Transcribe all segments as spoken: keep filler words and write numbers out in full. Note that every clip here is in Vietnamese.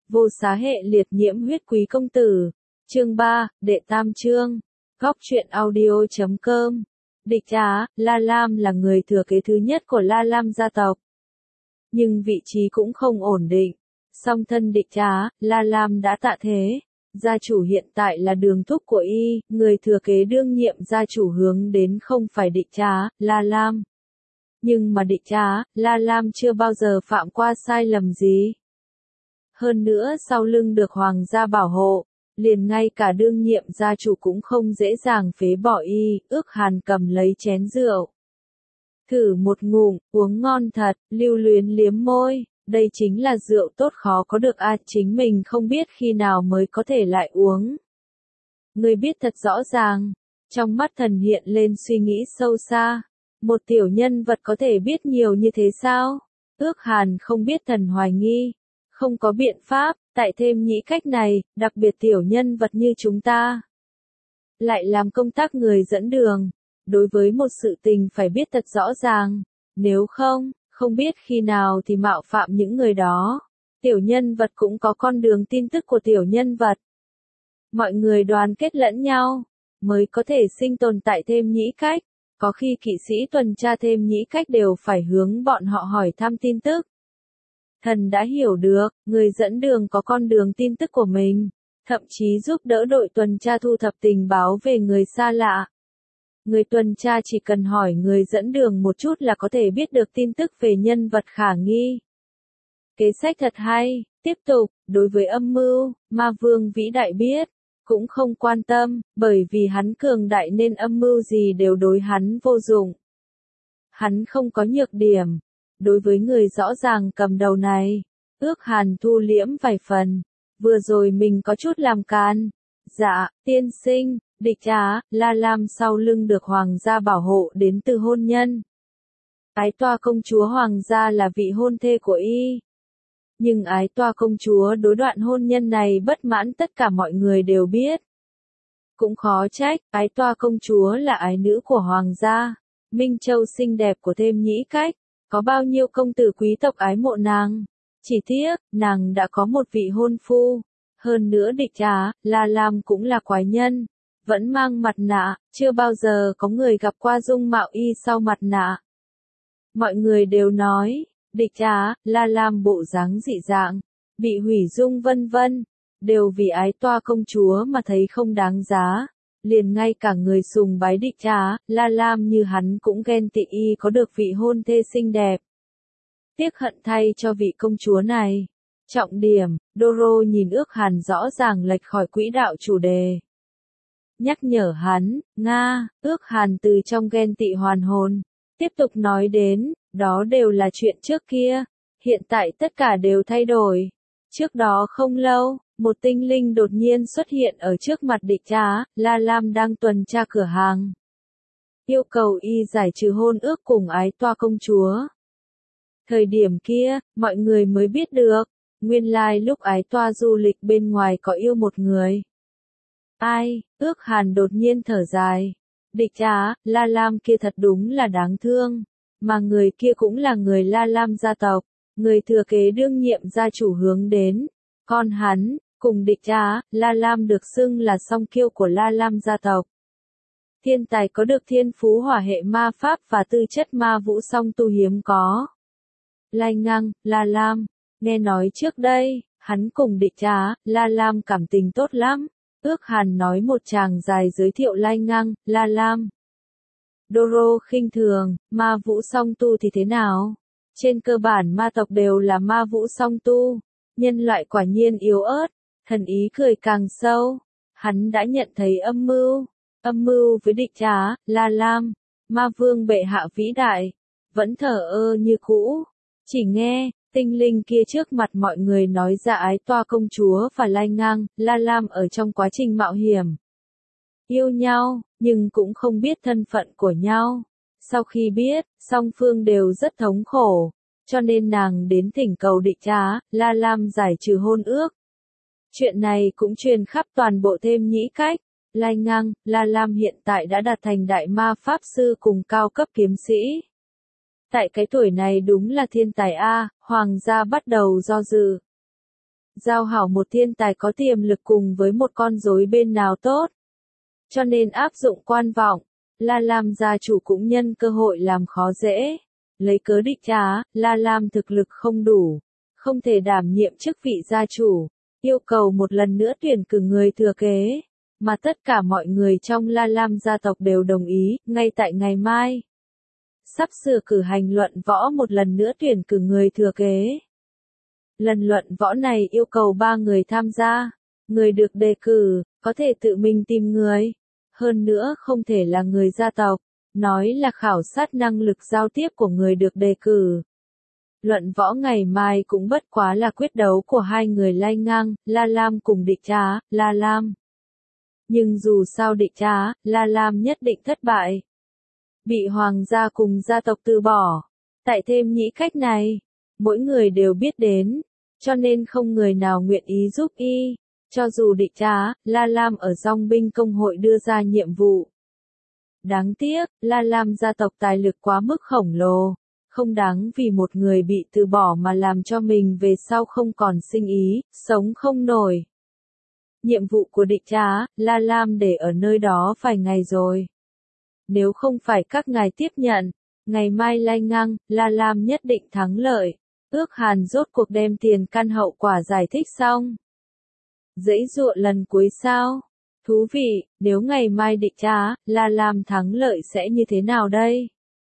Vô xá hệ liệt nhiễm huyết quý công tử. Chương ba, đệ tam chương. Góc truyện audio chấm com. Địch Trá, La Lam là người thừa kế thứ nhất của La Lam gia tộc. Nhưng vị trí cũng không ổn định. Song thân Địch Trá, La Lam đã tạ thế. Gia chủ hiện tại là Đường thúc của y, người thừa kế đương nhiệm gia chủ hướng đến không phải Địch Trá, La Lam. Nhưng mà Địch Trá, La Lam chưa bao giờ phạm qua sai lầm gì. Hơn nữa sau lưng được hoàng gia bảo hộ, liền ngay cả đương nhiệm gia chủ cũng không dễ dàng phế bỏ y. Ước Hàn cầm lấy chén rượu. Thử một ngụm, uống ngon thật, Lưu Luyến liếm môi, đây chính là rượu tốt khó có được a, chính mình không biết khi nào mới có thể lại uống. Người biết thật rõ ràng, trong mắt thần hiện lên suy nghĩ sâu xa, một tiểu nhân vật có thể biết nhiều như thế sao? Ước Hàn không biết thần hoài nghi, không có biện pháp, tại thêm nhĩ cách này, đặc biệt tiểu nhân vật như chúng ta. Lại làm công tác người dẫn đường, đối với một sự tình phải biết thật rõ ràng, nếu không, không biết khi nào thì mạo phạm những người đó. Tiểu nhân vật cũng có con đường tin tức của tiểu nhân vật. Mọi người đoàn kết lẫn nhau, mới có thể sinh tồn tại thêm nhĩ cách. Có khi kỵ sĩ tuần tra thêm nhĩ cách đều phải hướng bọn họ hỏi thăm tin tức. Thần đã hiểu được, người dẫn đường có con đường tin tức của mình, thậm chí giúp đỡ đội tuần tra thu thập tình báo về người xa lạ. Người tuần tra chỉ cần hỏi người dẫn đường một chút là có thể biết được tin tức về nhân vật khả nghi. Kế sách thật hay, tiếp tục, đối với âm mưu, ma vương vĩ đại biết, cũng không quan tâm, bởi vì hắn cường đại nên âm mưu gì đều đối hắn vô dụng. Hắn không có nhược điểm. Đối với người rõ ràng cầm đầu này, Ước Hàn thu liễm vài phần, vừa rồi mình có chút làm can. Dạ, tiên sinh, Địch Trá, La Lam sau lưng được hoàng gia bảo hộ đến từ hôn nhân. Ái toa công chúa hoàng gia là vị hôn thê của y. Nhưng ái toa công chúa đối đoạn hôn nhân này bất mãn tất cả mọi người đều biết. Cũng khó trách, ái toa công chúa là ái nữ của hoàng gia, Minh Châu xinh đẹp của thêm nhĩ cách. Có bao nhiêu công tử quý tộc ái mộ nàng. Chỉ tiếc, nàng đã có một vị hôn phu. Hơn nữa Địch Trá, La Lam cũng là quái nhân. Vẫn mang mặt nạ, chưa bao giờ có người gặp qua dung mạo y sau mặt nạ. Mọi người đều nói, Địch Trá, La Lam bộ dáng dị dạng, bị hủy dung vân vân. Đều vì ái toa công chúa mà thấy không đáng giá. Liền ngay cả người sùng bái Địch Trá, La Lam như hắn cũng ghen tị y có được vị hôn thê xinh đẹp. Tiếc hận thay cho vị công chúa này. Trọng điểm, Doro nhìn Ước Hàn rõ ràng lệch khỏi quỹ đạo chủ đề. Nhắc nhở hắn, Nga, Ước Hàn từ trong ghen tị hoàn hồn. Tiếp tục nói đến, đó đều là chuyện trước kia. Hiện tại tất cả đều thay đổi. Trước đó không lâu, một tinh linh đột nhiên xuất hiện ở trước mặt Địch Trá, La Lam đang tuần tra cửa hàng. Yêu cầu y giải trừ hôn ước cùng ái toa công chúa. Thời điểm kia, mọi người mới biết được, nguyên lai lúc ái toa du lịch bên ngoài có yêu một người. Ai, Ước Hàn đột nhiên thở dài. Địch Trá, La Lam kia thật đúng là đáng thương. Mà người kia cũng là người La Lam gia tộc, người thừa kế đương nhiệm gia chủ hướng đến. Con hắn, cùng Địch Trá, La Lam được xưng là song kiêu của La Lam gia tộc. Thiên tài có được thiên phú hỏa hệ ma pháp và tư chất ma vũ song tu hiếm có. Lai Ngang, La Lam, nghe nói trước đây, hắn cùng Địch Trá, La Lam cảm tình tốt lắm. Ước Hàn nói một tràng dài giới thiệu Lai Ngang, La Lam. Doro khinh thường, ma vũ song tu thì thế nào? Trên cơ bản ma tộc đều là ma vũ song tu, nhân loại quả nhiên yếu ớt. Thần ý cười càng sâu, hắn đã nhận thấy âm mưu, âm mưu với Địch Trá, La Lam, ma vương bệ hạ vĩ đại, vẫn thờ ơ như cũ. Chỉ nghe, tinh linh kia trước mặt mọi người nói ra ái toa công chúa và Lai Ngang, La Lam ở trong quá trình mạo hiểm. Yêu nhau, nhưng cũng không biết thân phận của nhau. Sau khi biết, song phương đều rất thống khổ, cho nên nàng đến thỉnh cầu Địch Trá, La Lam giải trừ hôn ước. Chuyện này cũng truyền khắp toàn bộ thêm nhĩ cách. Lai Ngang, La Lam hiện tại đã đạt thành đại ma pháp sư cùng cao cấp kiếm sĩ. Tại cái tuổi này đúng là thiên tài A, hoàng gia bắt đầu do dự. giao hảo một thiên tài có tiềm lực cùng với một con rối bên nào tốt. Cho nên áp dụng quan vọng, La Lam gia chủ cũng nhân cơ hội làm khó dễ. Lấy cớ địch trá, La Lam thực lực không đủ, không thể đảm nhiệm chức vị gia chủ, yêu cầu một lần nữa tuyển cử người thừa kế, mà tất cả mọi người trong La Lam gia tộc đều đồng ý, ngay tại ngày mai. Sắp sửa cử hành luận võ một lần nữa tuyển cử người thừa kế. Lần luận võ này yêu cầu ba người tham gia, người được đề cử, có thể tự mình tìm người, hơn nữa không thể là người gia tộc, nói là khảo sát năng lực giao tiếp của người được đề cử. Luận võ ngày mai cũng bất quá là quyết đấu của hai người lai ngang, La Lam cùng địch trá, La Lam. Nhưng dù sao địch trá, La Lam nhất định thất bại. Bị hoàng gia cùng gia tộc từ bỏ. Tại thêm nhĩ cách này, mỗi người đều biết đến, cho nên không người nào nguyện ý giúp y. Cho dù địch trá, La Lam ở dòng binh công hội đưa ra nhiệm vụ. Đáng tiếc, La Lam gia tộc tài lực quá mức khổng lồ, không đáng vì một người bị từ bỏ mà làm cho mình về sau không còn sinh ý, sống không nổi. Nhiệm vụ của địch trá, La Lam để ở nơi đó vài ngày rồi. Nếu không phải các ngài tiếp nhận, ngày mai lai ngang, La Lam nhất định thắng lợi. Ước Hàn rốt cuộc đem tiền căn hậu quả giải thích xong. Dãy dụa lần cuối sao? Thú vị, nếu ngày mai địch trá, La Lam thắng lợi sẽ như thế nào đây?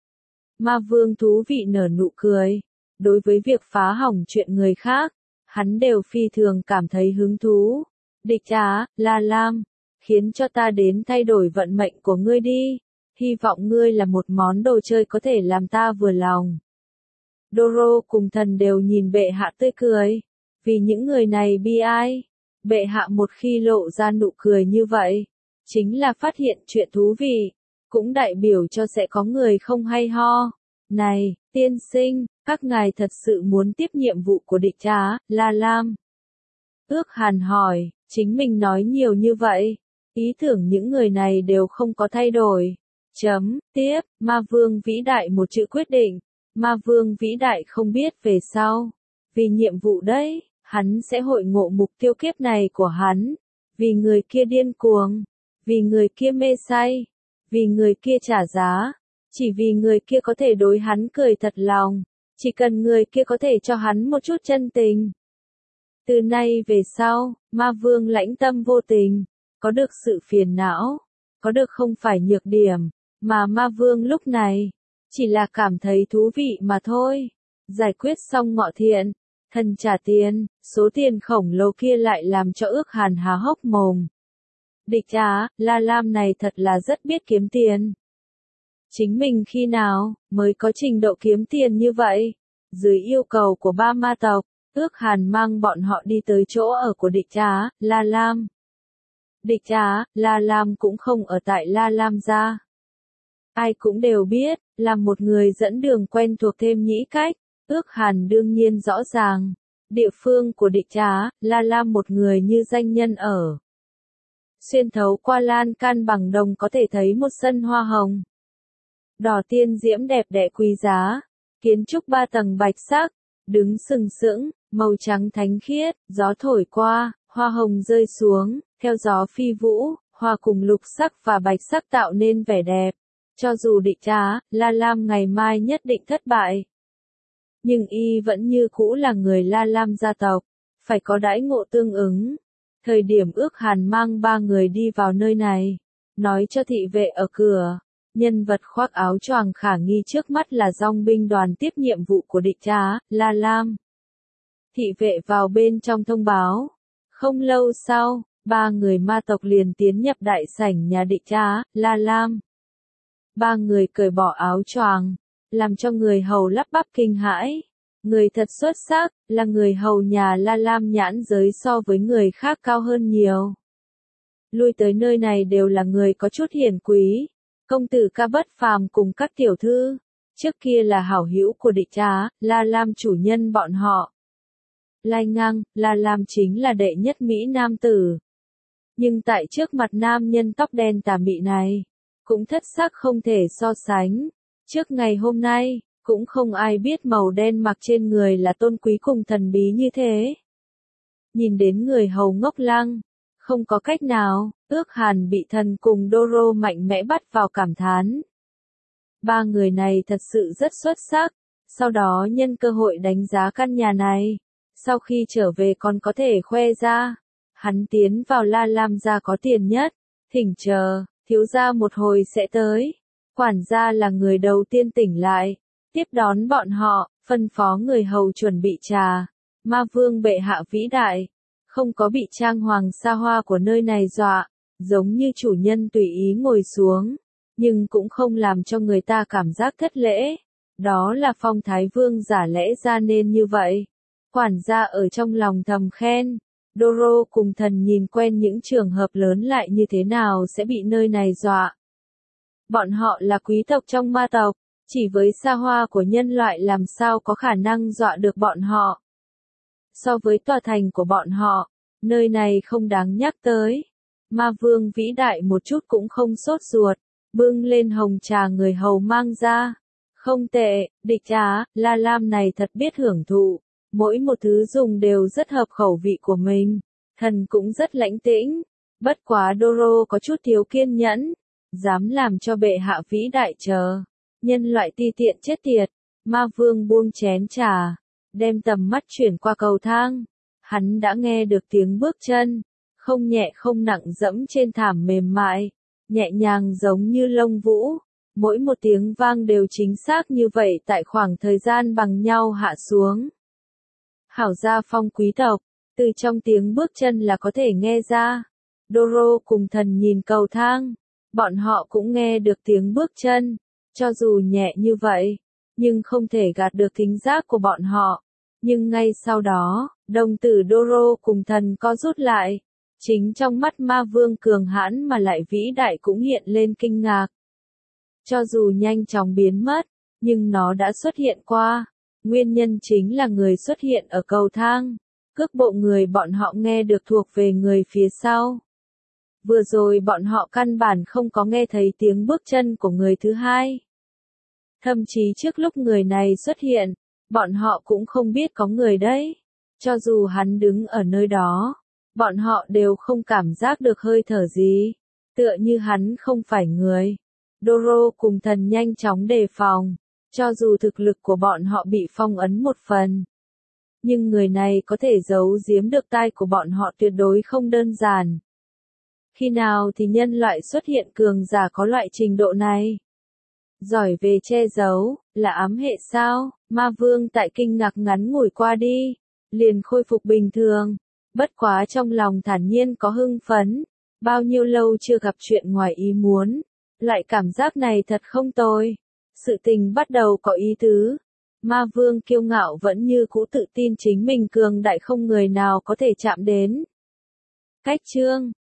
Ma Vương thú vị nở nụ cười. Đối với việc phá hỏng chuyện người khác, hắn đều phi thường cảm thấy hứng thú. Địch trá, La Lam, khiến cho ta đến thay đổi vận mệnh của ngươi đi. Hy vọng ngươi là một món đồ chơi có thể làm ta vừa lòng. Doro cùng thần đều nhìn bệ hạ tươi cười. Vì những người này bi ai. Bệ hạ một khi lộ ra nụ cười như vậy, chính là phát hiện chuyện thú vị, cũng đại biểu cho sẽ có người không hay ho. Này, tiên sinh, các ngài thật sự muốn tiếp nhiệm vụ của địch trá, La Lam? Ước Hàn hỏi, chính mình nói nhiều như vậy, ý tưởng những người này đều không có thay đổi. Chấm, tiếp, Ma Vương vĩ đại một chữ quyết định, Ma Vương vĩ đại không biết về sau, vì nhiệm vụ đấy. Hắn sẽ hội ngộ mục tiêu kiếp này của hắn, vì người kia điên cuồng, vì người kia mê say, vì người kia trả giá, chỉ vì người kia có thể đối hắn cười thật lòng, chỉ cần người kia có thể cho hắn một chút chân tình. Từ nay về sau, Ma Vương lãnh tâm vô tình, có được sự phiền não, có được không phải nhược điểm, mà Ma Vương lúc này, chỉ là cảm thấy thú vị mà thôi. Giải quyết xong ngọ thiện. Thần trả tiền, số tiền khổng lồ kia lại làm cho Ước Hàn há hốc mồm. Địch trá, La Lam này thật là rất biết kiếm tiền. Chính mình khi nào mới có trình độ kiếm tiền như vậy? Dưới yêu cầu của ba ma tộc, Ước Hàn mang bọn họ đi tới chỗ ở của địch trá, La Lam. Địch trá, La Lam cũng không ở tại La Lam gia. Ai cũng đều biết, là một người dẫn đường quen thuộc thêm nhĩ cách. Ước Hàn đương nhiên rõ ràng, địa phương của địch trá, La Lam một người như danh nhân ở. Xuyên thấu qua lan can bằng đồng có thể thấy một sân hoa hồng. Đỏ tiên diễm đẹp đẽ quý giá, kiến trúc ba tầng bạch sắc, đứng sừng sững, màu trắng thánh khiết, gió thổi qua, hoa hồng rơi xuống, theo gió phi vũ, hoa cùng lục sắc và bạch sắc tạo nên vẻ đẹp. Cho dù địch trá, La Lam ngày mai nhất định thất bại. Nhưng y vẫn như cũ là người La Lam gia tộc, phải có đãi ngộ tương ứng. Thời điểm Ước Hàn mang ba người đi vào nơi này, nói cho thị vệ ở cửa, nhân vật khoác áo choàng khả nghi trước mắt là dòng binh đoàn tiếp nhiệm vụ của địch trá, La Lam. Thị vệ vào bên trong thông báo. Không lâu sau, ba người ma tộc liền tiến nhập đại sảnh nhà địch trá, La Lam. Ba người cởi bỏ áo choàng, làm cho người hầu lắp bắp kinh hãi. Người thật xuất sắc, là người hầu nhà La Lam nhãn giới so với người khác cao hơn nhiều. Lui tới nơi này đều là người có chút hiển quý. Công tử ca bất phàm cùng các tiểu thư, trước kia là hảo hữu của địch trá, La Lam chủ nhân bọn họ. Lai ngang, La Lam chính là đệ nhất Mỹ nam tử. Nhưng tại trước mặt nam nhân tóc đen tà mị này, cũng thất sắc không thể so sánh. Trước ngày hôm nay, cũng không ai biết màu đen mặc trên người là tôn quý cùng thần bí như thế. nhìn đến người hầu ngốc lăng, không có cách nào, ước hàn bị thần cùng Doro mạnh mẽ bắt vào cảm thán. Ba người này thật sự rất xuất sắc, sau đó nhân cơ hội đánh giá căn nhà này, sau khi trở về còn có thể khoe ra. Hắn tiến vào La Lam gia có tiền nhất, thỉnh chờ, thiếu gia một hồi sẽ tới. Quản gia là người đầu tiên tỉnh lại, tiếp đón bọn họ, phân phó người hầu chuẩn bị trà. Ma vương bệ hạ vĩ đại, không có bị trang hoàng xa hoa của nơi này dọa, giống như chủ nhân tùy ý ngồi xuống, nhưng cũng không làm cho người ta cảm giác thất lễ. Đó là phong thái vương giả lẽ ra nên như vậy. Quản gia ở trong lòng thầm khen. Doro cùng thần nhìn quen những trường hợp lớn lại như thế nào sẽ bị nơi này dọa. Bọn họ là quý tộc trong ma tộc, chỉ với xa hoa của nhân loại làm sao có khả năng dọa được bọn họ. So với tòa thành của bọn họ, nơi này không đáng nhắc tới. Ma vương vĩ đại một chút cũng không sốt ruột, bưng lên hồng trà người hầu mang ra. Không tệ, địch á, La Lam này thật biết hưởng thụ, mỗi một thứ dùng đều rất hợp khẩu vị của mình. Thần cũng rất lãnh tĩnh, bất quá Doro có chút thiếu kiên nhẫn, dám làm cho bệ hạ vĩ đại chờ. Nhân loại ti tiện chết tiệt, ma vương buông chén trà, đem tầm mắt chuyển qua cầu thang. Hắn đã nghe được tiếng bước chân, không nhẹ không nặng dẫm trên thảm mềm mại, nhẹ nhàng giống như lông vũ. Mỗi một tiếng vang đều chính xác như vậy tại khoảng thời gian bằng nhau hạ xuống. Hảo gia phong quý tộc, từ trong tiếng bước chân là có thể nghe ra. Doro cùng thần nhìn cầu thang, bọn họ cũng nghe được tiếng bước chân, cho dù nhẹ như vậy, nhưng không thể gạt được thính giác của bọn họ. Nhưng ngay sau đó, đồng tử Doro cùng thần co rút lại, chính trong mắt ma vương cường hãn mà lại vĩ đại cũng hiện lên kinh ngạc. Cho dù nhanh chóng biến mất, nhưng nó đã xuất hiện qua. Nguyên nhân chính là người xuất hiện ở cầu thang. Cước bộ người bọn họ nghe được thuộc về người phía sau. Vừa rồi bọn họ căn bản không có nghe thấy tiếng bước chân của người thứ hai. Thậm chí trước lúc người này xuất hiện, bọn họ cũng không biết có người đấy. Cho dù hắn đứng ở nơi đó, bọn họ đều không cảm giác được hơi thở gì. Tựa như hắn không phải người. Doro cùng thần nhanh chóng đề phòng, cho dù thực lực của bọn họ bị phong ấn một phần. Nhưng người này có thể giấu giếm được tai của bọn họ tuyệt đối không đơn giản. Khi nào thì nhân loại xuất hiện cường giả có loại trình độ này? Giỏi về che giấu, là ám hệ sao? Ma vương tại kinh ngạc ngắn ngủi qua đi, liền khôi phục bình thường. Bất quá trong lòng thản nhiên có hưng phấn, bao nhiêu lâu chưa gặp chuyện ngoài ý muốn. Loại cảm giác này thật không tồi. Sự tình bắt đầu có ý tứ. Ma vương kiêu ngạo vẫn như cũ tự tin chính mình cường đại không người nào có thể chạm đến. Cách chương